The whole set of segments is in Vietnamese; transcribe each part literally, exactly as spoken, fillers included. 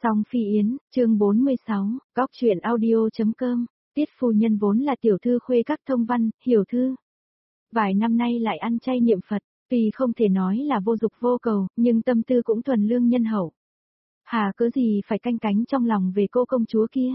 Song Phi Yến, chương bốn mươi sáu, góc truyện audio.com, Tiết phu nhân vốn là tiểu thư khuê các thông văn, hiểu thư. Vài năm nay lại ăn chay niệm Phật, tuy không thể nói là vô dục vô cầu, nhưng tâm tư cũng thuần lương nhân hậu. Hà cớ gì phải canh cánh trong lòng về cô công chúa kia.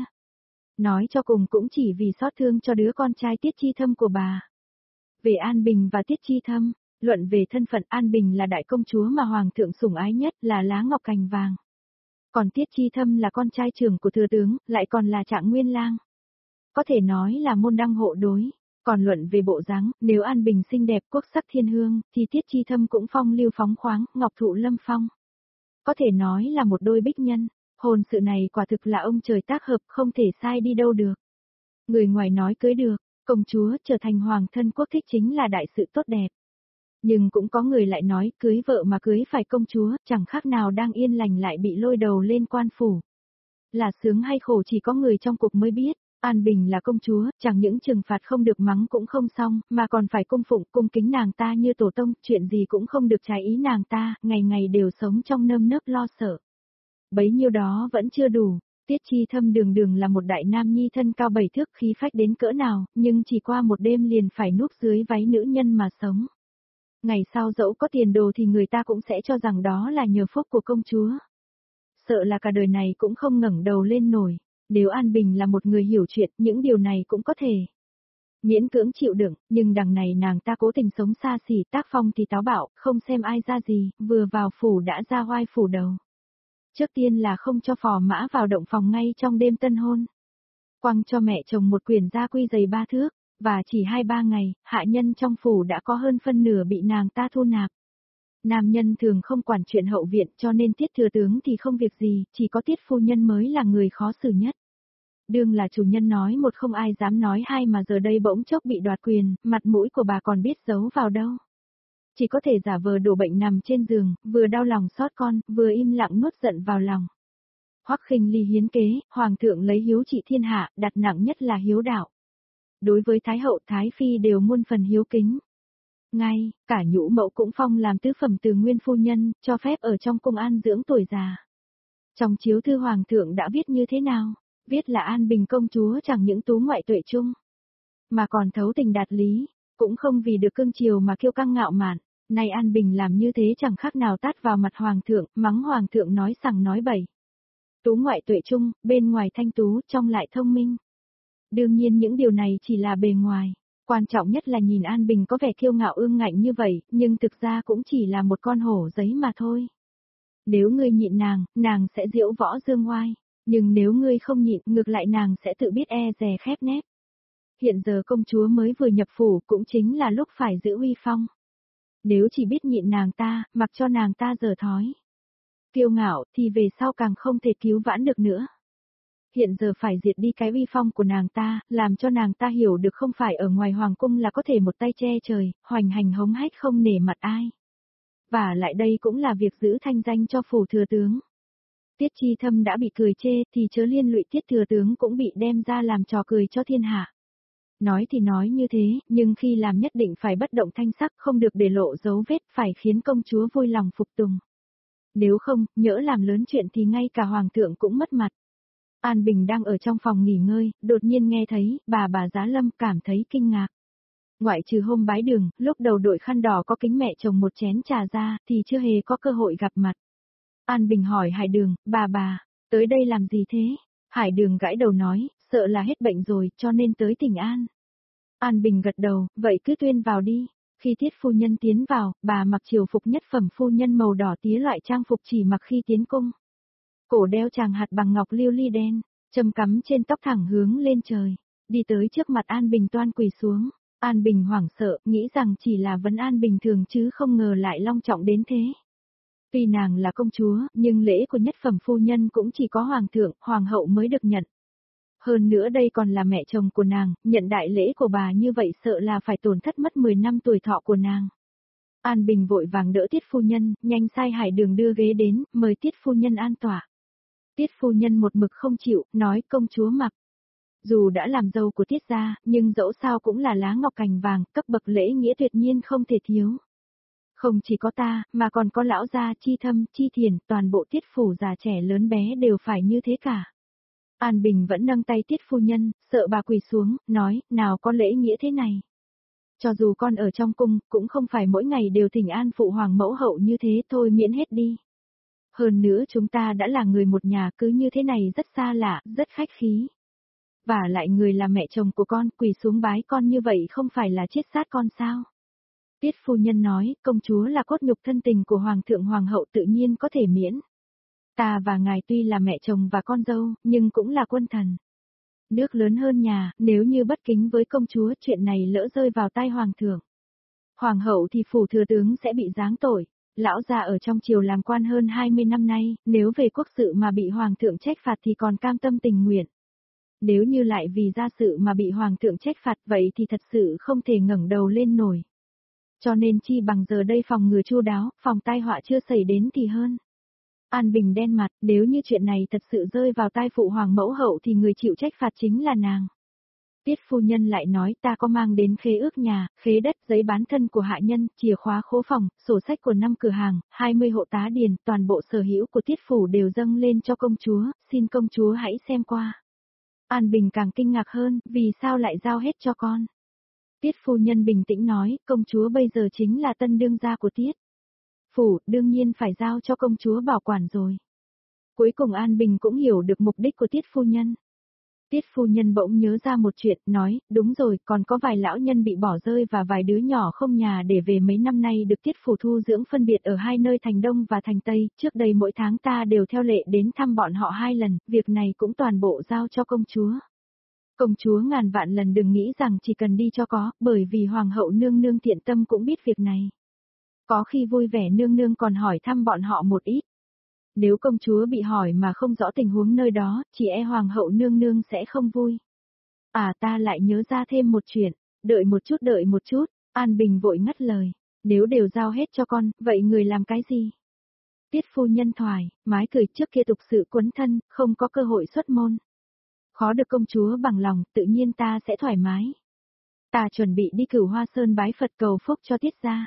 Nói cho cùng cũng chỉ vì xót thương cho đứa con trai Tiết Chi Thâm của bà. Về An Bình và Tiết Chi Thâm, luận về thân phận An Bình là đại công chúa mà Hoàng thượng sủng ái nhất, là lá ngọc cành vàng. Còn Tiết Chi Thâm là con trai trưởng của thừa tướng, lại còn là Trạng Nguyên Lang. Có thể nói là môn đăng hộ đối. Còn luận về bộ dáng, nếu An Bình xinh đẹp quốc sắc thiên hương, thì Tiết Chi Thâm cũng phong lưu phóng khoáng, ngọc thụ lâm phong. Có thể nói là một đôi bích nhân, hôn sự này quả thực là ông trời tác hợp, không thể sai đi đâu được. Người ngoài nói cưới được, công chúa trở thành hoàng thân quốc thích chính là đại sự tốt đẹp. Nhưng cũng có người lại nói cưới vợ mà cưới phải công chúa, chẳng khác nào đang yên lành lại bị lôi đầu lên quan phủ. Là sướng hay khổ chỉ có người trong cuộc mới biết. An Bình là công chúa, chẳng những trừng phạt không được mắng cũng không xong, mà còn phải cung phụng, cung kính nàng ta như tổ tông, chuyện gì cũng không được trái ý nàng ta, ngày ngày đều sống trong nơm nớp lo sợ. Bấy nhiêu đó vẫn chưa đủ, Tiết Chi Thâm đường đường là một đại nam nhi thân cao bảy thước khí phách đến cỡ nào, nhưng chỉ qua một đêm liền phải núp dưới váy nữ nhân mà sống. Ngày sau dẫu có tiền đồ thì người ta cũng sẽ cho rằng đó là nhờ phúc của công chúa. Sợ là cả đời này cũng không ngẩng đầu lên nổi. Nếu An Bình là một người hiểu chuyện, những điều này cũng có thể miễn cưỡng chịu đựng, nhưng đằng này nàng ta cố tình sống xa xỉ, tác phong thì táo bạo, không xem ai ra gì, vừa vào phủ đã ra oai phủ đầu. Trước tiên là không cho phò mã vào động phòng ngay trong đêm tân hôn. Quăng cho mẹ chồng một quyển gia quy dày ba thước, và chỉ hai ba ngày, hạ nhân trong phủ đã có hơn phân nửa bị nàng ta thu nạp. Nam nhân thường không quản chuyện hậu viện cho nên Tiết thừa tướng thì không việc gì, chỉ có Tiết phu nhân mới là người khó xử nhất. Đương là chủ nhân nói một không ai dám nói hai mà giờ đây bỗng chốc bị đoạt quyền, mặt mũi của bà còn biết giấu vào đâu. Chỉ có thể giả vờ đổ bệnh nằm trên giường, vừa đau lòng xót con, vừa im lặng nuốt giận vào lòng. Hoắc Khinh Ly hiến kế, hoàng thượng lấy hiếu trị thiên hạ, đặt nặng nhất là hiếu đạo. Đối với Thái hậu Thái phi đều muôn phần hiếu kính. Ngay, cả nhũ mẫu cũng phong làm tứ phẩm từ nguyên phu nhân, cho phép ở trong cung an dưỡng tuổi già. Trong chiếu thư hoàng thượng đã viết như thế nào? Viết là An Bình công chúa chẳng những tú ngoại tuệ trung, mà còn thấu tình đạt lý, cũng không vì được cưng chiều mà kiêu căng ngạo mạn. Nay An Bình làm như thế chẳng khác nào tát vào mặt hoàng thượng, mắng hoàng thượng nói sằng nói bậy. Tú ngoại tuệ trung, bên ngoài thanh tú, trong lại thông minh. Đương nhiên những điều này chỉ là bề ngoài, quan trọng nhất là nhìn An Bình có vẻ kiêu ngạo ương ngạnh như vậy, nhưng thực ra cũng chỉ là một con hổ giấy mà thôi. Nếu ngươi nhịn nàng, nàng sẽ diễu võ dương oai. Nhưng nếu ngươi không nhịn, ngược lại nàng sẽ tự biết e dè khép nép. Hiện giờ công chúa mới vừa nhập phủ cũng chính là lúc phải giữ uy phong. Nếu chỉ biết nhịn nàng ta, mặc cho nàng ta dở thói kiêu ngạo thì về sau càng không thể cứu vãn được nữa. Hiện giờ phải diệt đi cái uy phong của nàng ta, làm cho nàng ta hiểu được không phải ở ngoài hoàng cung là có thể một tay che trời, hoành hành hống hách không nể mặt ai. Và lại đây cũng là việc giữ thanh danh cho phủ thừa tướng. Tiết Chi Thâm đã bị cười chê thì chớ liên lụy Tiết thừa tướng cũng bị đem ra làm trò cười cho thiên hạ. Nói thì nói như thế, nhưng khi làm nhất định phải bất động thanh sắc, không được để lộ dấu vết, phải khiến công chúa vui lòng phục tùng. Nếu không, nhỡ làm lớn chuyện thì ngay cả hoàng thượng cũng mất mặt. An Bình đang ở trong phòng nghỉ ngơi, đột nhiên nghe thấy, bà bà Giá Lâm cảm thấy kinh ngạc. Ngoại trừ hôm bái đường, lúc đầu đội khăn đỏ có kính mẹ chồng một chén trà ra, thì chưa hề có cơ hội gặp mặt. An Bình hỏi Hải Đường, bà bà, tới đây làm gì thế? Hải Đường gãi đầu nói, sợ là hết bệnh rồi, cho nên tới tỉnh An. An Bình gật đầu, vậy cứ tuyên vào đi. Khi Tiết phu nhân tiến vào, bà mặc triều phục nhất phẩm phu nhân màu đỏ tía, loại trang phục chỉ mặc khi tiến cung. Cổ đeo tràng hạt bằng ngọc lưu ly đen, châm cắm trên tóc thẳng hướng lên trời, đi tới trước mặt An Bình toan quỳ xuống. An Bình hoảng sợ, nghĩ rằng chỉ là vấn an bình thường chứ không ngờ lại long trọng đến thế. Tuy nàng là công chúa, nhưng lễ của nhất phẩm phu nhân cũng chỉ có hoàng thượng, hoàng hậu mới được nhận. Hơn nữa đây còn là mẹ chồng của nàng, nhận đại lễ của bà như vậy sợ là phải tổn thất mất mười năm tuổi thọ của nàng. An Bình vội vàng đỡ Tiết phu nhân, nhanh sai Hải Đường đưa ghế đến, mời Tiết phu nhân an tọa. Tiết phu nhân một mực không chịu, nói công chúa mặc. Dù đã làm dâu của Tiết gia, nhưng dẫu sao cũng là lá ngọc cành vàng, cấp bậc lễ nghĩa tuyệt nhiên không thể thiếu. Không chỉ có ta, mà còn có lão gia Chi Thâm, Chi Thiền, toàn bộ Tiết phủ già trẻ lớn bé đều phải như thế cả. An Bình vẫn nâng tay Tiết phu nhân, sợ bà quỳ xuống, nói, nào có lễ nghĩa thế này. Cho dù con ở trong cung, cũng không phải mỗi ngày đều thỉnh an phụ hoàng mẫu hậu như thế thôi, miễn hết đi. Hơn nữa chúng ta đã là người một nhà, cứ như thế này rất xa lạ, rất khách khí. Và lại người là mẹ chồng của con, quỳ xuống bái con như vậy không phải là chết sát con sao? Tiết phu nhân nói, công chúa là cốt nhục thân tình của hoàng thượng hoàng hậu, tự nhiên có thể miễn. Ta và ngài tuy là mẹ chồng và con dâu, nhưng cũng là quân thần. Nước lớn hơn nhà, nếu như bất kính với công chúa, chuyện này lỡ rơi vào tay hoàng thượng. Hoàng hậu thì phủ thừa tướng sẽ bị giáng tội. Lão già ở trong triều làm quan hơn hai mươi năm nay, nếu về quốc sự mà bị hoàng thượng trách phạt thì còn cam tâm tình nguyện. Nếu như lại vì gia sự mà bị hoàng thượng trách phạt vậy thì thật sự không thể ngẩng đầu lên nổi. Cho nên chi bằng giờ đây phòng ngừa chu đáo, phòng tai họa chưa xảy đến thì hơn. An Bình đen mặt, nếu như chuyện này thật sự rơi vào tai phụ hoàng mẫu hậu thì người chịu trách phạt chính là nàng. Tiết phu nhân lại nói, ta có mang đến khế ước nhà, khế đất, giấy bán thân của hạ nhân, chìa khóa khố phòng, sổ sách của năm cửa hàng, hai mươi hộ tá điền, toàn bộ sở hữu của Tiết phủ đều dâng lên cho công chúa, xin công chúa hãy xem qua. An Bình càng kinh ngạc hơn, vì sao lại giao hết cho con? Tiết phu nhân bình tĩnh nói, công chúa bây giờ chính là tân đương gia của Tiết phủ, đương nhiên phải giao cho công chúa bảo quản rồi. Cuối cùng An Bình cũng hiểu được mục đích của Tiết phu nhân. Tiết phu nhân bỗng nhớ ra một chuyện, nói, đúng rồi, còn có vài lão nhân bị bỏ rơi và vài đứa nhỏ không nhà để về mấy năm nay được Tiết phủ thu dưỡng phân biệt ở hai nơi thành Đông và thành Tây, trước đây mỗi tháng ta đều theo lệ đến thăm bọn họ hai lần, việc này cũng toàn bộ giao cho công chúa. Công chúa ngàn vạn lần đừng nghĩ rằng chỉ cần đi cho có, bởi vì hoàng hậu nương nương thiện tâm cũng biết việc này. Có khi vui vẻ nương nương còn hỏi thăm bọn họ một ít. Nếu công chúa bị hỏi mà không rõ tình huống nơi đó, chỉ e hoàng hậu nương nương sẽ không vui. À ta lại nhớ ra thêm một chuyện, đợi một chút đợi một chút, An Bình vội ngắt lời. Nếu đều giao hết cho con, vậy người làm cái gì? Tiết phu nhân thoải, mái cười trước kia tục sự quấn thân, không có cơ hội xuất môn. Khó được công chúa bằng lòng, tự nhiên ta sẽ thoải mái. Ta chuẩn bị đi Cửu Hoa Sơn bái Phật cầu phúc cho Tiết gia.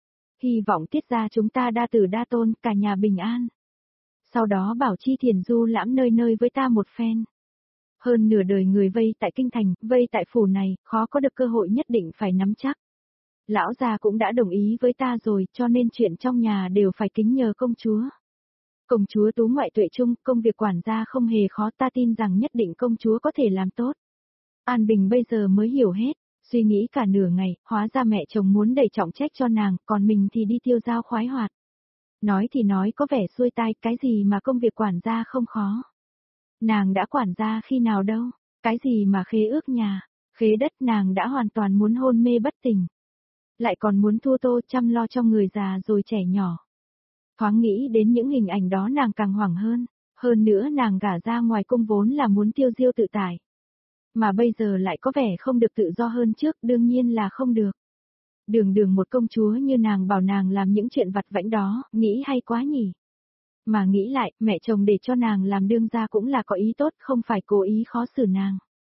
Hy vọng Tiết gia chúng ta đa tử đa tôn, cả nhà bình an. Sau đó bảo Chi Thiền du lãm nơi nơi với ta một phen. Hơn nửa đời người vây tại kinh thành, vây tại phủ này, khó có được cơ hội, nhất định phải nắm chắc. Lão già cũng đã đồng ý với ta rồi, cho nên chuyện trong nhà đều phải kính nhờ công chúa. Công chúa tú ngoại tuệ trung, công việc quản gia không hề khó, ta tin rằng nhất định công chúa có thể làm tốt. An Bình bây giờ mới hiểu hết, suy nghĩ cả nửa ngày, hóa ra mẹ chồng muốn đẩy trọng trách cho nàng, còn mình thì đi tiêu dao khoái hoạt. Nói thì nói có vẻ xuôi tai, cái gì mà công việc quản gia không khó. Nàng đã quản gia khi nào đâu, cái gì mà khế ước nhà, khế đất, nàng đã hoàn toàn muốn hôn mê bất tỉnh. Lại còn muốn thua tô chăm lo cho người già rồi trẻ nhỏ. Thoáng nghĩ đến những hình ảnh đó nàng càng hoảng hơn, hơn nữa nàng gả ra ngoài cung vốn là muốn tiêu diêu tự tại. Mà bây giờ lại có vẻ không được tự do hơn trước, đương nhiên là không được. Đường đường một công chúa như nàng bảo nàng làm những chuyện vặt vãnh đó, nghĩ hay quá nhỉ. Mà nghĩ lại, mẹ chồng để cho nàng làm đương gia cũng là có ý tốt, không phải cố ý khó xử nàng.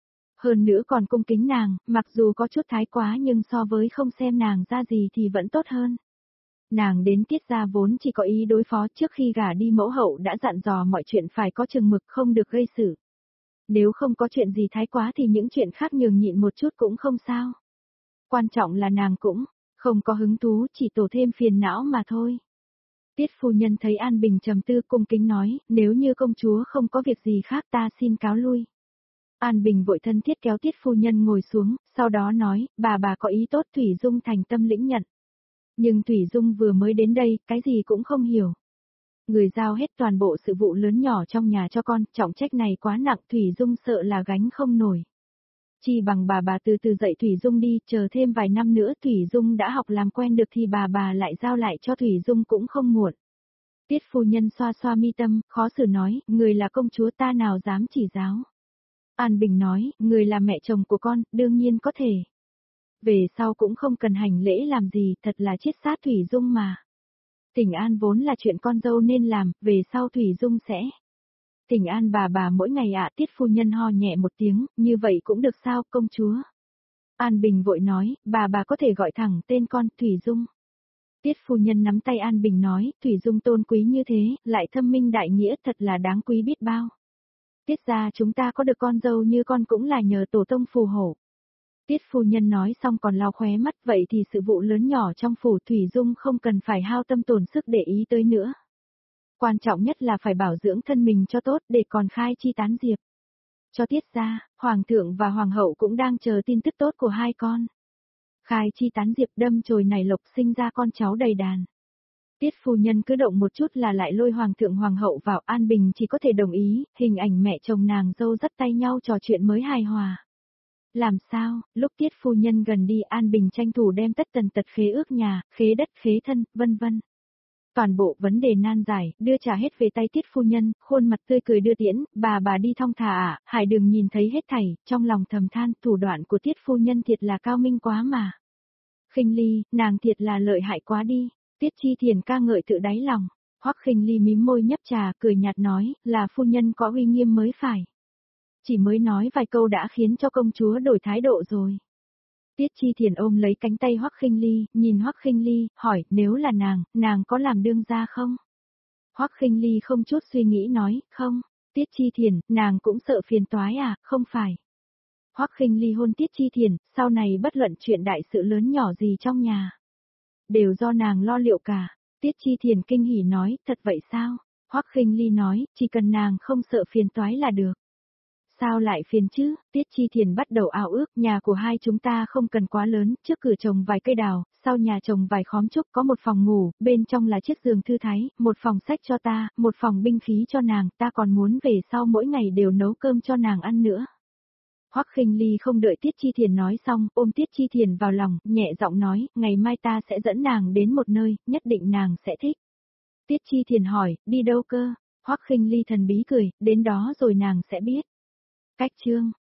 Hơn nữa còn cung kính nàng, mặc dù có chút thái quá nhưng so với không xem nàng ra gì thì vẫn tốt hơn. Nàng đến Tiết gia vốn chỉ có ý đối phó, trước khi gả đi mẫu hậu đã dặn dò mọi chuyện phải có chừng mực, không được gây sự. Nếu không có chuyện gì thái quá thì những chuyện khác nhường nhịn một chút cũng không sao. Quan trọng là nàng cũng không có hứng thú, chỉ tổ thêm phiền não mà thôi. Tiết phu nhân thấy An Bình trầm tư, cung kính nói, nếu như công chúa không có việc gì khác ta xin cáo lui. An Bình vội thân thiết kéo Tiết phu nhân ngồi xuống, sau đó nói, bà bà có ý tốt, Thủy Dung thành tâm lĩnh nhận. Nhưng Thủy Dung vừa mới đến đây, cái gì cũng không hiểu. Người giao hết toàn bộ sự vụ lớn nhỏ trong nhà cho con, trọng trách này quá nặng, Thủy Dung sợ là gánh không nổi. Chỉ bằng bà bà từ từ dạy Thủy Dung đi, chờ thêm vài năm nữa Thủy Dung đã học làm quen được thì bà bà lại giao lại cho Thủy Dung cũng không muộn. Tiết phu nhân xoa xoa mi tâm, khó xử nói, người là công chúa ta nào dám chỉ giáo. An Bình nói, người là mẹ chồng của con, đương nhiên có thể. Về sau cũng không cần hành lễ làm gì, thật là chết sát Thủy Dung mà. Thỉnh an vốn là chuyện con dâu nên làm, về sau Thủy Dung sẽ. Thỉnh an bà bà mỗi ngày ạ. Tiết phu nhân ho nhẹ một tiếng, như vậy cũng được sao công chúa. An Bình vội nói, bà bà có thể gọi thẳng tên con, Thủy Dung. Tiết phu nhân nắm tay An Bình nói, Thủy Dung tôn quý như thế, lại thâm minh đại nghĩa thật là đáng quý biết bao. Tiết gia chúng ta có được con dâu như con cũng là nhờ tổ tông phù hộ. Tiết phu nhân nói xong còn lau khóe mắt, vậy thì sự vụ lớn nhỏ trong phủ Thủy Dung không cần phải hao tâm tổn sức để ý tới nữa. Quan trọng nhất là phải bảo dưỡng thân mình cho tốt để còn khai chi tán diệp. Cho Tiết gia, Hoàng thượng và Hoàng hậu cũng đang chờ tin tức tốt của hai con. Khai chi tán diệp đâm chồi nảy lộc sinh ra con cháu đầy đàn. Tiết phu nhân cứ động một chút là lại lôi Hoàng thượng Hoàng hậu vào, An Bình chỉ có thể đồng ý, hình ảnh mẹ chồng nàng dâu dắt tay nhau trò chuyện mới hài hòa. Làm sao, lúc Tiết phu nhân gần đi An Bình tranh thủ đem tất tần tật khế ước nhà, khế đất, khế thân, vân vân. Toàn bộ vấn đề nan giải, đưa trả hết về tay Tiết phu nhân, khuôn mặt tươi cười đưa tiễn, bà bà đi thong thả ạ, Hải Đường nhìn thấy hết thảy, trong lòng thầm than, thủ đoạn của Tiết phu nhân thiệt là cao minh quá mà. Khinh Ly, nàng thiệt là lợi hại quá đi. Tiết Chi Thiền ca ngợi tự đáy lòng. Hoắc Khinh Ly mím môi nhấp trà, cười nhạt nói, là phu nhân có uy nghiêm mới phải. Chỉ mới nói vài câu đã khiến cho công chúa đổi thái độ rồi. Tiết Chi Thiền ôm lấy cánh tay Hoắc Khinh Ly, nhìn Hoắc Khinh Ly, hỏi, nếu là nàng, nàng có làm đương gia không? Hoắc Khinh Ly không chút suy nghĩ nói, không. Tiết Chi Thiền, nàng cũng sợ phiền toái à, không phải. Hoắc Khinh Ly hôn Tiết Chi Thiền, sau này bất luận chuyện đại sự lớn nhỏ gì trong nhà. Đều do nàng lo liệu cả. Tiết Chi Thiền kinh hỉ nói, thật vậy sao? Hoắc Khinh Ly nói, chỉ cần nàng không sợ phiền toái là được. Sao lại phiền chứ? Tiết Chi Thiền bắt đầu ao ước, nhà của hai chúng ta không cần quá lớn, trước cửa trồng vài cây đào, sau nhà trồng vài khóm trúc, có một phòng ngủ, bên trong là chiếc giường thư thái, một phòng sách cho ta, một phòng binh khí cho nàng, ta còn muốn về sau mỗi ngày đều nấu cơm cho nàng ăn nữa. Hoắc Khinh Ly không đợi Tiết Chi Thiền nói xong, ôm Tiết Chi Thiền vào lòng, nhẹ giọng nói, ngày mai ta sẽ dẫn nàng đến một nơi, nhất định nàng sẽ thích. Tiết Chi Thiền hỏi, đi đâu cơ? Hoắc Khinh Ly thần bí cười, đến đó rồi nàng sẽ biết. Cách chương